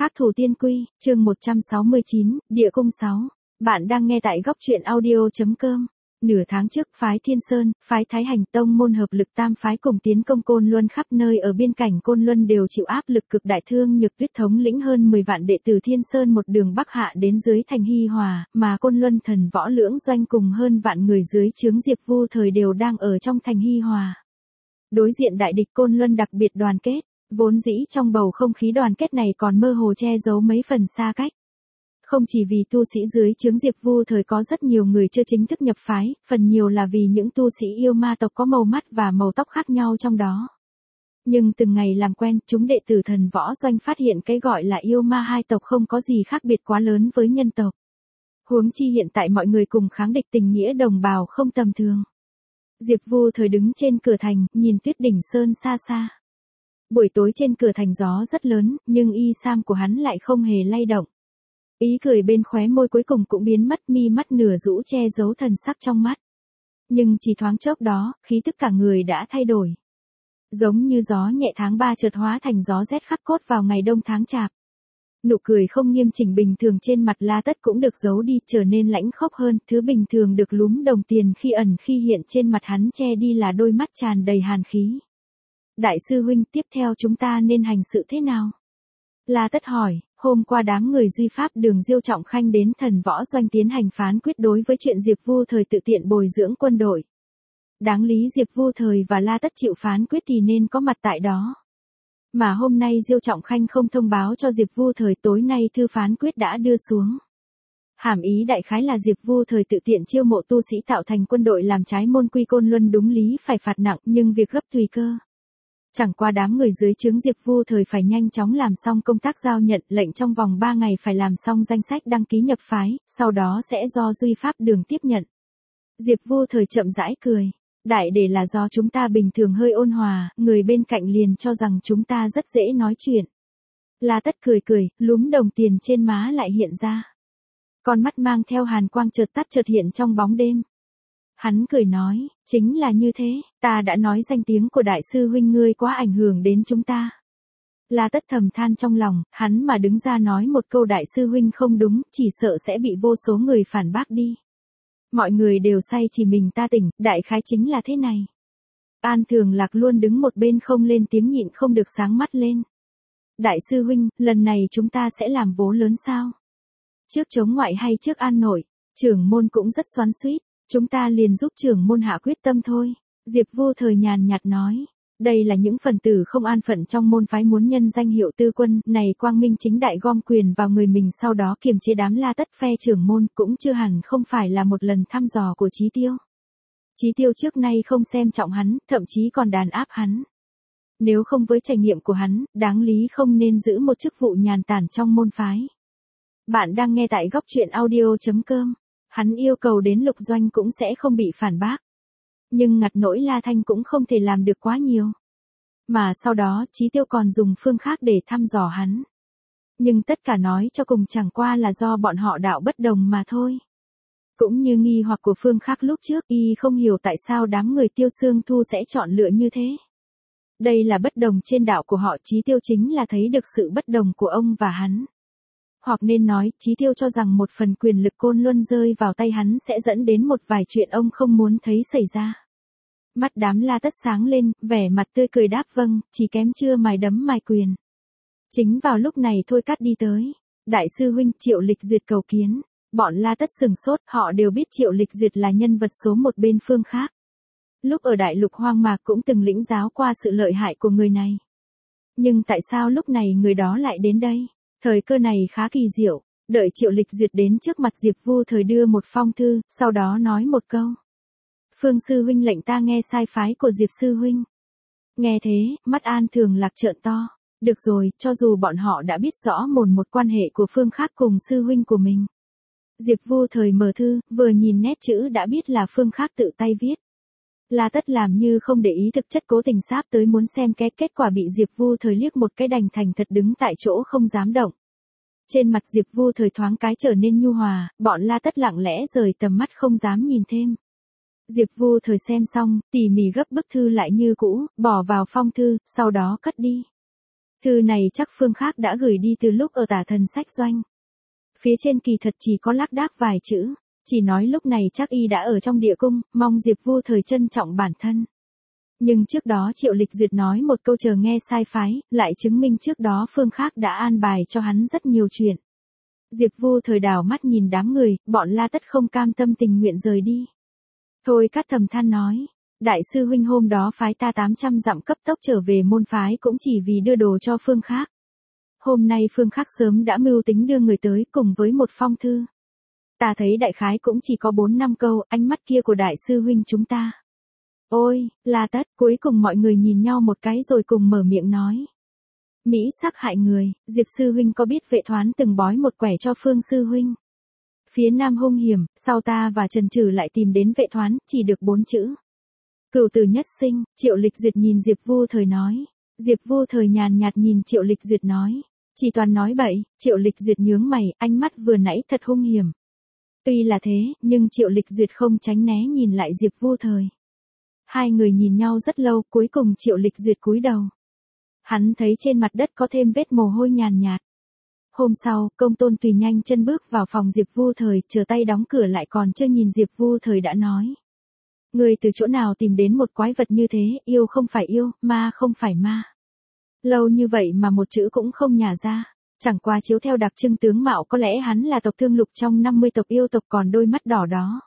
Khắc Thủ Tiên Quy, chương 169, Địa Cung 6. Bạn đang nghe tại góc truyện audio.com. Nửa tháng trước, phái Thiên Sơn, phái Thái Hành Tông môn hợp lực tam phái cùng tiến công Côn Luân, khắp nơi ở biên cảnh Côn Luân đều chịu áp lực cực đại. Thương Nhược Tuyết thống lĩnh hơn 10 vạn đệ tử Thiên Sơn một đường bắc hạ đến dưới thành Hi Hòa, mà Côn Luân Thần Võ Lưỡng Doanh cùng hơn vạn người dưới trướng Diệp Vu Thời đều đang ở trong thành Hi Hòa. Đối diện đại địch, Côn Luân đặc biệt đoàn kết. Vốn dĩ trong bầu không khí đoàn kết này còn mơ hồ che giấu mấy phần xa cách. Không chỉ vì tu sĩ dưới trướng Diệp Vu Thời có rất nhiều người chưa chính thức nhập phái, phần nhiều là vì những tu sĩ yêu ma tộc có màu mắt và màu tóc khác nhau trong đó. Nhưng từng ngày làm quen, chúng đệ tử Thần Võ Doanh phát hiện cái gọi là yêu ma hai tộc không có gì khác biệt quá lớn với nhân tộc. Huống chi hiện tại mọi người cùng kháng địch, tình nghĩa đồng bào không tầm thường. Diệp Vu Thời đứng trên cửa thành, nhìn Tuyết Đỉnh Sơn xa xa. Buổi tối trên cửa thành gió rất lớn, nhưng y sam của hắn lại không hề lay động. Ý cười bên khóe môi cuối cùng cũng biến mất, mi mắt nửa rũ che giấu thần sắc trong mắt. Nhưng chỉ thoáng chốc đó, khí tức cả người đã thay đổi. Giống như gió nhẹ tháng 3 chợt hóa thành gió rét khắc cốt vào ngày đông tháng chạp. Nụ cười không nghiêm chỉnh bình thường trên mặt La Tất cũng được giấu đi, trở nên lãnh khốc hơn, thứ bình thường được lúm đồng tiền khi ẩn khi hiện trên mặt hắn che đi là đôi mắt tràn đầy hàn khí. Đại sư huynh, tiếp theo chúng ta nên hành sự thế nào? La Tất hỏi. Hôm qua đám người Duy Pháp Đường Diêu Trọng Khanh đến Thần Võ Doanh tiến hành phán quyết đối với chuyện Diệp Vu Thời tự tiện bồi dưỡng quân đội. Đáng lý Diệp Vu Thời và La Tất chịu phán quyết thì nên có mặt tại đó. Mà hôm nay Diêu Trọng Khanh không thông báo cho Diệp Vu Thời, tối nay thư phán quyết đã đưa xuống. Hàm ý đại khái là Diệp Vu Thời tự tiện chiêu mộ tu sĩ tạo thành quân đội làm trái môn quy Côn Luân, đúng lý phải phạt nặng, nhưng việc gấp tùy cơ. Chẳng qua đám người dưới trướng Diệp Vu Thời phải nhanh chóng làm xong công tác giao nhận lệnh, trong vòng 3 ngày phải làm xong danh sách đăng ký nhập phái, sau đó sẽ do Duy Pháp Đường tiếp nhận. Diệp Vu Thời chậm rãi cười. Đại để là do chúng ta bình thường hơi ôn hòa, người bên cạnh liền cho rằng chúng ta rất dễ nói chuyện. La Tất cười cười, lúm đồng tiền trên má lại hiện ra. Con mắt mang theo hàn quang chợt tắt chợt hiện trong bóng đêm. Hắn cười nói, chính là như thế, ta đã nói danh tiếng của đại sư huynh ngươi quá ảnh hưởng đến chúng ta. La Tất thầm than trong lòng, hắn mà đứng ra nói một câu đại sư huynh không đúng, chỉ sợ sẽ bị vô số người phản bác đi. Mọi người đều say chỉ mình ta tỉnh, đại khái chính là thế này. An Thường Lạc luôn đứng một bên không lên tiếng, nhịn không được sáng mắt lên. Đại sư huynh, lần này chúng ta sẽ làm vố lớn sao? Trước chống ngoại hay trước an nội? Trưởng môn cũng rất xoắn xuýt. Chúng ta liền giúp trưởng môn hạ quyết tâm thôi. Diệp Vu Thời nhàn nhạt nói. Đây là những phần tử không an phận trong môn phái muốn nhân danh hiệu tư quân này quang minh chính đại gom quyền vào người mình, sau đó kiềm chế đám La Tất phe trưởng môn, cũng chưa hẳn không phải là một lần thăm dò của Chí Tiêu. Chí Tiêu trước nay không xem trọng hắn, thậm chí còn đàn áp hắn. Nếu không với trải nghiệm của hắn, đáng lý không nên giữ một chức vụ nhàn tản trong môn phái. Bạn đang nghe tại góc truyện audio.com. Hắn yêu cầu đến Lục Doanh cũng sẽ không bị phản bác. Nhưng ngặt nỗi La Thanh cũng không thể làm được quá nhiều. Mà sau đó Chí Tiêu còn dùng phương khác để thăm dò hắn. Nhưng tất cả nói cho cùng chẳng qua là do bọn họ đạo bất đồng mà thôi. Cũng như nghi hoặc của phương khác lúc trước, y không hiểu tại sao đám người Tiêu Xương Thu sẽ chọn lựa như thế. Đây là bất đồng trên đạo của họ, Chí Tiêu chính là thấy được sự bất đồng của ông và hắn. Hoặc nên nói, Chí Tiêu cho rằng một phần quyền lực Côn Luân rơi vào tay hắn sẽ dẫn đến một vài chuyện ông không muốn thấy xảy ra. Mắt đám La Tất sáng lên, vẻ mặt tươi cười đáp vâng, chỉ kém chưa mài đấm mài quyền. Chính vào lúc này Thôi Cát đi tới. Đại sư huynh, Triệu Lịch Duyệt cầu kiến. Bọn La Tất sừng sốt, họ đều biết Triệu Lịch Duyệt là nhân vật số một bên phương khác. Lúc ở Đại Lục Hoang Mạc cũng từng lĩnh giáo qua sự lợi hại của người này. Nhưng tại sao lúc này người đó lại đến đây? Thời cơ này khá kỳ diệu, đợi Triệu Lịch Duyệt đến trước mặt Diệp Vu Thời đưa một phong thư, sau đó nói một câu. Phương sư huynh lệnh ta nghe sai phái của Diệp sư huynh. Nghe thế, mắt An Thường Lạc trợn to. Được rồi, cho dù bọn họ đã biết rõ một quan hệ của phương khác cùng sư huynh của mình. Diệp Vu Thời mở thư, vừa nhìn nét chữ đã biết là phương khác tự tay viết. La Tất làm như không để ý, thực chất cố tình sáp tới muốn xem kết quả, bị Diệp Vu Thời liếc một cái đành thành thật đứng tại chỗ không dám động. Trên mặt Diệp Vu Thời thoáng cái trở nên nhu hòa, bọn La Tất lặng lẽ rời tầm mắt không dám nhìn thêm. Diệp Vu Thời xem xong, tỉ mỉ gấp bức thư lại như cũ, bỏ vào phong thư, sau đó cất đi. Thư này chắc Phương Khác đã gửi đi từ lúc ở Tả Thần Sách Doanh. Phía trên kỳ thật chỉ có lác đác vài chữ, chỉ nói lúc này chắc y đã ở trong địa cung, mong Diệp Vu Thời trân trọng bản thân. Nhưng trước đó Triệu Lịch Duyệt nói một câu chờ nghe sai phái, lại chứng minh trước đó Phương Khác đã an bài cho hắn rất nhiều chuyện. Diệp Vu Thời đảo mắt nhìn đám người, bọn La Tất không cam tâm tình nguyện rời đi. Thôi Cát thầm than nói, đại sư huynh hôm đó phái ta 800 dặm cấp tốc trở về môn phái cũng chỉ vì đưa đồ cho Phương Khác. Hôm nay Phương Khác sớm đã mưu tính đưa người tới cùng với một phong thư. Ta thấy đại khái cũng chỉ có 4-5 câu, ánh mắt kia của đại sư huynh chúng ta. Ôi, La Tất, cuối cùng mọi người nhìn nhau một cái rồi cùng mở miệng nói. Mỹ sắc hại người, Diệp sư huynh có biết Vệ Thoán từng bói một quẻ cho Phương sư huynh. Phía nam hung hiểm, sau ta và Trần Trừ lại tìm đến Vệ Thoán, chỉ được 4 chữ. Cửu tử nhất sinh, Triệu Lịch Duyệt nhìn Diệp Vu Thời nói. Diệp Vu Thời nhàn nhạt nhìn Triệu Lịch Duyệt nói. Chỉ toàn nói bậy, Triệu Lịch Duyệt nhướng mày, ánh mắt vừa nãy thật hung hiểm. Tuy là thế, nhưng Triệu Lịch Duyệt không tránh né nhìn lại Diệp Vu Thời. Hai người nhìn nhau rất lâu, cuối cùng Triệu Lịch Duyệt cúi đầu. Hắn thấy trên mặt đất có thêm vết mồ hôi nhàn nhạt. Hôm sau, Công Tôn Tùy nhanh chân bước vào phòng Diệp Vu Thời, chờ tay đóng cửa lại còn chưa nhìn Diệp Vu Thời đã nói. Người từ chỗ nào tìm đến một quái vật như thế, yêu không phải yêu, ma không phải ma. Lâu như vậy mà một chữ cũng không nhả ra, chẳng qua chiếu theo đặc trưng tướng mạo có lẽ hắn là tộc Thương Lục trong 50 tộc yêu tộc còn đôi mắt đỏ đó.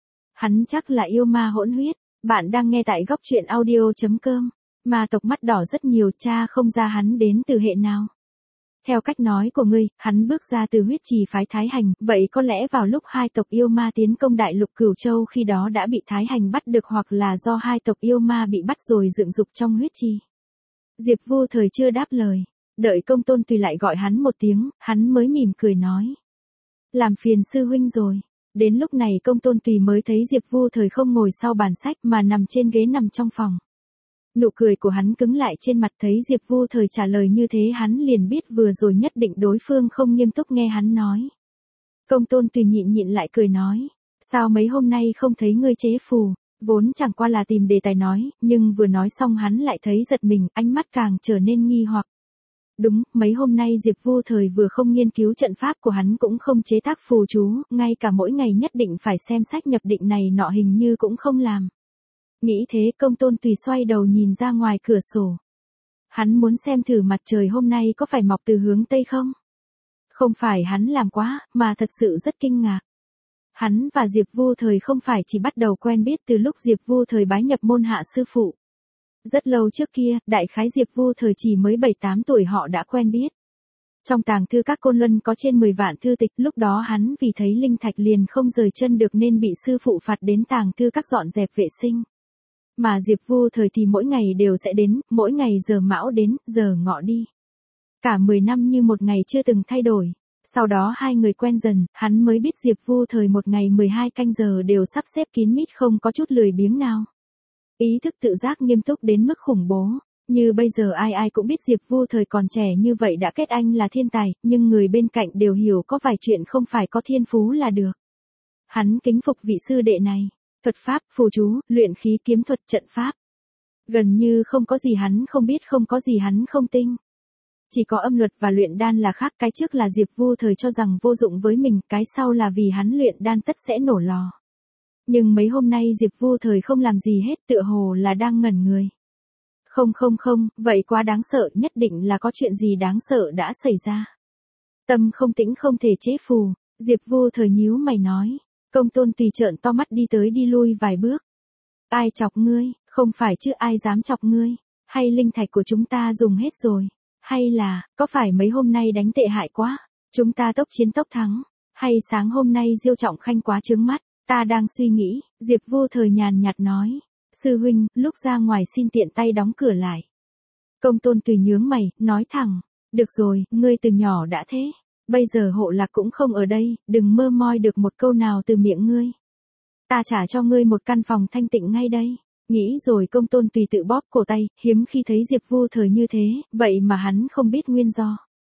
Hắn chắc là yêu ma hỗn huyết, bạn đang nghe tại góc truyện audio.com. Ma tộc mắt đỏ rất nhiều, cha không ra hắn đến từ hệ nào. Theo cách nói của ngươi, hắn bước ra từ huyết trì phái Thái Hành, vậy có lẽ vào lúc hai tộc yêu ma tiến công đại lục Cửu Châu khi đó đã bị Thái Hành bắt được hoặc là do hai tộc yêu ma bị bắt rồi dựng dục trong huyết trì. Diệp Vu Thời chưa đáp lời, đợi Công Tôn Tùy lại gọi hắn một tiếng, hắn mới mỉm cười nói. Làm phiền sư huynh rồi. Đến lúc này Công Tôn Tùy mới thấy Diệp Vu Thời không ngồi sau bàn sách mà nằm trên ghế nằm trong phòng. Nụ cười của hắn cứng lại trên mặt, thấy Diệp Vu Thời trả lời như thế hắn liền biết vừa rồi nhất định đối phương không nghiêm túc nghe hắn nói. Công Tôn Tùy nhịn lại cười nói, sao mấy hôm nay không thấy ngươi chế phù, vốn chẳng qua là tìm đề tài nói, nhưng vừa nói xong hắn lại thấy giật mình, ánh mắt càng trở nên nghi hoặc. Đúng, mấy hôm nay Diệp Vu Thời vừa không nghiên cứu trận pháp của hắn cũng không chế tác phù chú, ngay cả mỗi ngày nhất định phải xem sách nhập định này nọ hình như cũng không làm. Nghĩ thế Công Tôn Tùy xoay đầu nhìn ra ngoài cửa sổ. Hắn muốn xem thử mặt trời hôm nay có phải mọc từ hướng Tây không? Không phải hắn làm quá, mà thật sự rất kinh ngạc. Hắn và Diệp Vu Thời không phải chỉ bắt đầu quen biết từ lúc Diệp Vu Thời bái nhập môn hạ sư phụ. Rất lâu trước kia, đại khái Diệp Vu Thời chỉ mới 7-8 tuổi họ đã quen biết. Trong tàng thư các Côn Luân có trên 10 vạn thư tịch, lúc đó hắn vì thấy linh thạch liền không rời chân được nên bị sư phụ phạt đến tàng thư các dọn dẹp vệ sinh. Mà Diệp Vu Thời thì mỗi ngày đều sẽ đến, mỗi ngày giờ mão đến, giờ ngọ đi. Cả 10 năm như một ngày chưa từng thay đổi. Sau đó hai người quen dần, hắn mới biết Diệp Vu Thời một ngày 12 canh giờ đều sắp xếp kín mít không có chút lười biếng nào. Ý thức tự giác nghiêm túc đến mức khủng bố. Như bây giờ ai cũng biết Diệp Vu Thời còn trẻ như vậy đã kết anh là thiên tài, nhưng người bên cạnh đều hiểu có vài chuyện không phải có thiên phú là được. Hắn kính phục vị sư đệ này. Thuật pháp, phù chú, luyện khí kiếm thuật, trận pháp. Gần như không có gì hắn không biết, không có gì hắn không tinh. Chỉ có âm luật và luyện đan là khác, cái trước là Diệp Vu Thời cho rằng vô dụng với mình, cái sau là vì hắn luyện đan tất sẽ nổ lò. Nhưng mấy hôm nay Diệp Vu Thời không làm gì hết, tựa hồ là đang ngẩn người. Không, vậy quá đáng sợ, nhất định là có chuyện gì đáng sợ đã xảy ra. Tâm không tĩnh không thể chế phù, Diệp Vu Thời nhíu mày nói. Công Tôn Tùy trợn to mắt đi tới đi lui vài bước. Ai chọc ngươi, không phải chứ ai dám chọc ngươi, hay linh thạch của chúng ta dùng hết rồi, hay là, có phải mấy hôm nay đánh tệ hại quá, chúng ta tốc chiến tốc thắng, hay sáng hôm nay Diêu Trọng Khanh quá trướng mắt, ta đang suy nghĩ, Diệp Vu Thời nhàn nhạt nói. Sư huynh, lúc ra ngoài xin tiện tay đóng cửa lại. Công Tôn Tùy nhướng mày, nói thẳng, được rồi, ngươi từ nhỏ đã thế. Bây giờ Hộ Lạc cũng không ở đây, đừng mơ moi được một câu nào từ miệng ngươi. Ta trả cho ngươi một căn phòng thanh tịnh ngay đây. Nghĩ rồi Công Tôn Tùy tự bóp cổ tay, hiếm khi thấy Diệp Vu Thời như thế, vậy mà hắn không biết nguyên do.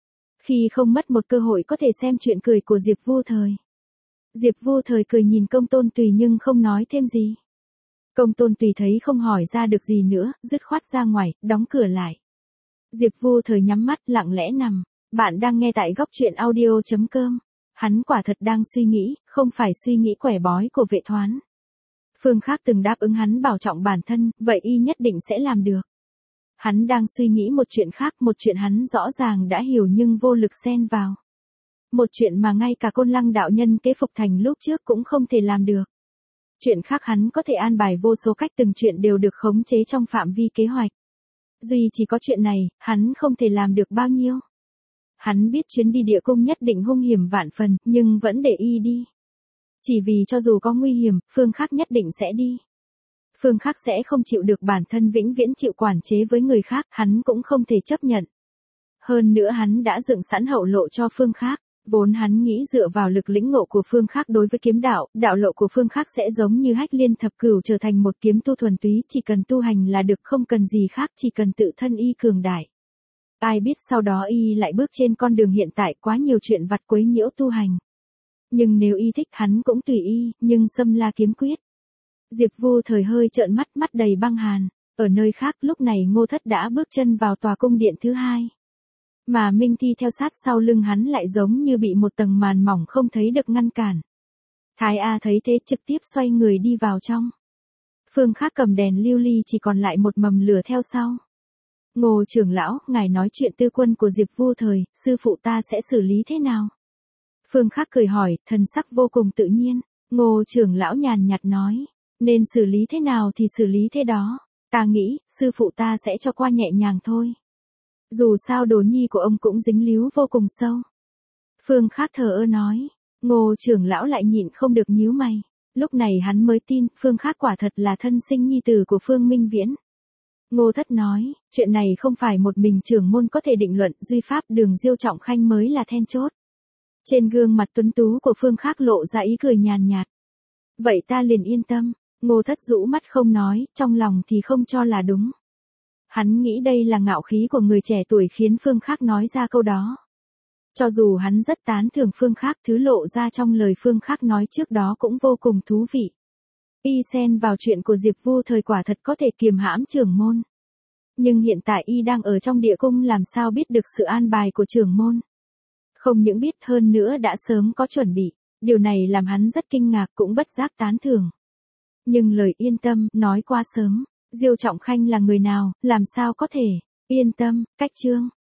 Khi không mất một cơ hội có thể xem chuyện cười của Diệp Vu Thời. Diệp Vu Thời cười nhìn Công Tôn Tùy nhưng không nói thêm gì. Công Tôn Tùy thấy không hỏi ra được gì nữa, dứt khoát ra ngoài, đóng cửa lại. Diệp Vu Thời nhắm mắt lặng lẽ nằm. Bạn đang nghe tại góc truyện audio.com. Hắn quả thật đang suy nghĩ, không phải suy nghĩ quẻ bói của Vệ Thoán. Phương Khác từng đáp ứng hắn bảo trọng bản thân, vậy y nhất định sẽ làm được. Hắn đang suy nghĩ một chuyện khác, một chuyện hắn rõ ràng đã hiểu nhưng vô lực xen vào. Một chuyện mà ngay cả Côn Lăng đạo nhân kế Phục Thành lúc trước cũng không thể làm được. Chuyện khác hắn có thể an bài vô số cách, từng chuyện đều được khống chế trong phạm vi kế hoạch. Duy chỉ có chuyện này, hắn không thể làm được bao nhiêu. Hắn biết chuyến đi địa cung nhất định hung hiểm vạn phần, nhưng vẫn để y đi. Chỉ vì cho dù có nguy hiểm, Phương Khác nhất định sẽ đi. Phương Khác sẽ không chịu được bản thân vĩnh viễn chịu quản chế với người khác, hắn cũng không thể chấp nhận. Hơn nữa hắn đã dựng sẵn hậu lộ cho Phương Khác. Vốn hắn nghĩ dựa vào lực lĩnh ngộ của Phương Khác đối với kiếm đạo, đạo lộ của Phương Khác sẽ giống như Hách Liên Thập Cửu trở thành một kiếm tu thuần túy, chỉ cần tu hành là được, không cần gì khác, chỉ cần tự thân y cường đại. Ai biết sau đó y lại bước trên con đường hiện tại, quá nhiều chuyện vặt quấy nhiễu tu hành. Nhưng nếu y thích hắn cũng tùy y, nhưng xâm la kiếm quyết. Diệp Vu Thời hơi trợn mắt, mắt đầy băng hàn. Ở nơi khác lúc này Ngô Thất đã bước chân vào tòa cung điện thứ hai. Mà Minh Thi theo sát sau lưng hắn lại giống như bị một tầng màn mỏng không thấy được ngăn cản. Thái A thấy thế trực tiếp xoay người đi vào trong. Phương Khác cầm đèn lưu ly, chỉ còn lại một mầm lửa theo sau. Ngô trưởng lão, ngài nói chuyện tư quân của Diệp Vu Thời, sư phụ ta sẽ xử lý thế nào? Phương Khác cười hỏi, thần sắc vô cùng tự nhiên. Ngô trưởng lão nhàn nhạt nói, nên xử lý thế nào thì xử lý thế đó. Ta nghĩ, sư phụ ta sẽ cho qua nhẹ nhàng thôi. Dù sao đồ nhi của ông cũng dính líu vô cùng sâu. Phương Khác thờ ơ nói. Ngô trưởng lão lại nhịn không được nhíu mày. Lúc này hắn mới tin, Phương Khác quả thật là thân sinh nhi tử của Phương Minh Viễn. Ngô Thất nói, chuyện này không phải một mình trưởng môn có thể định luận, duy pháp Đường Diêu Trọng Khanh mới là then chốt. Trên gương mặt tuấn tú của Phương Khác lộ ra ý cười nhàn nhạt. Vậy ta liền yên tâm. Ngô Thất rũ mắt không nói, trong lòng thì không cho là đúng. Hắn nghĩ đây là ngạo khí của người trẻ tuổi khiến Phương Khác nói ra câu đó. Cho dù hắn rất tán thưởng Phương Khác, thứ lộ ra trong lời Phương Khác nói trước đó cũng vô cùng thú vị. Y xen vào chuyện của Diệp Vu Thời quả thật có thể kiềm hãm trưởng môn. Nhưng hiện tại y đang ở trong địa cung, làm sao biết được sự an bài của trưởng môn. Không những biết, hơn nữa đã sớm có chuẩn bị. Điều này làm hắn rất kinh ngạc, cũng bất giác tán thưởng. Nhưng lời yên tâm, nói quá sớm. Diêu Trọng Khanh là người nào, làm sao có thể yên tâm? Cách chương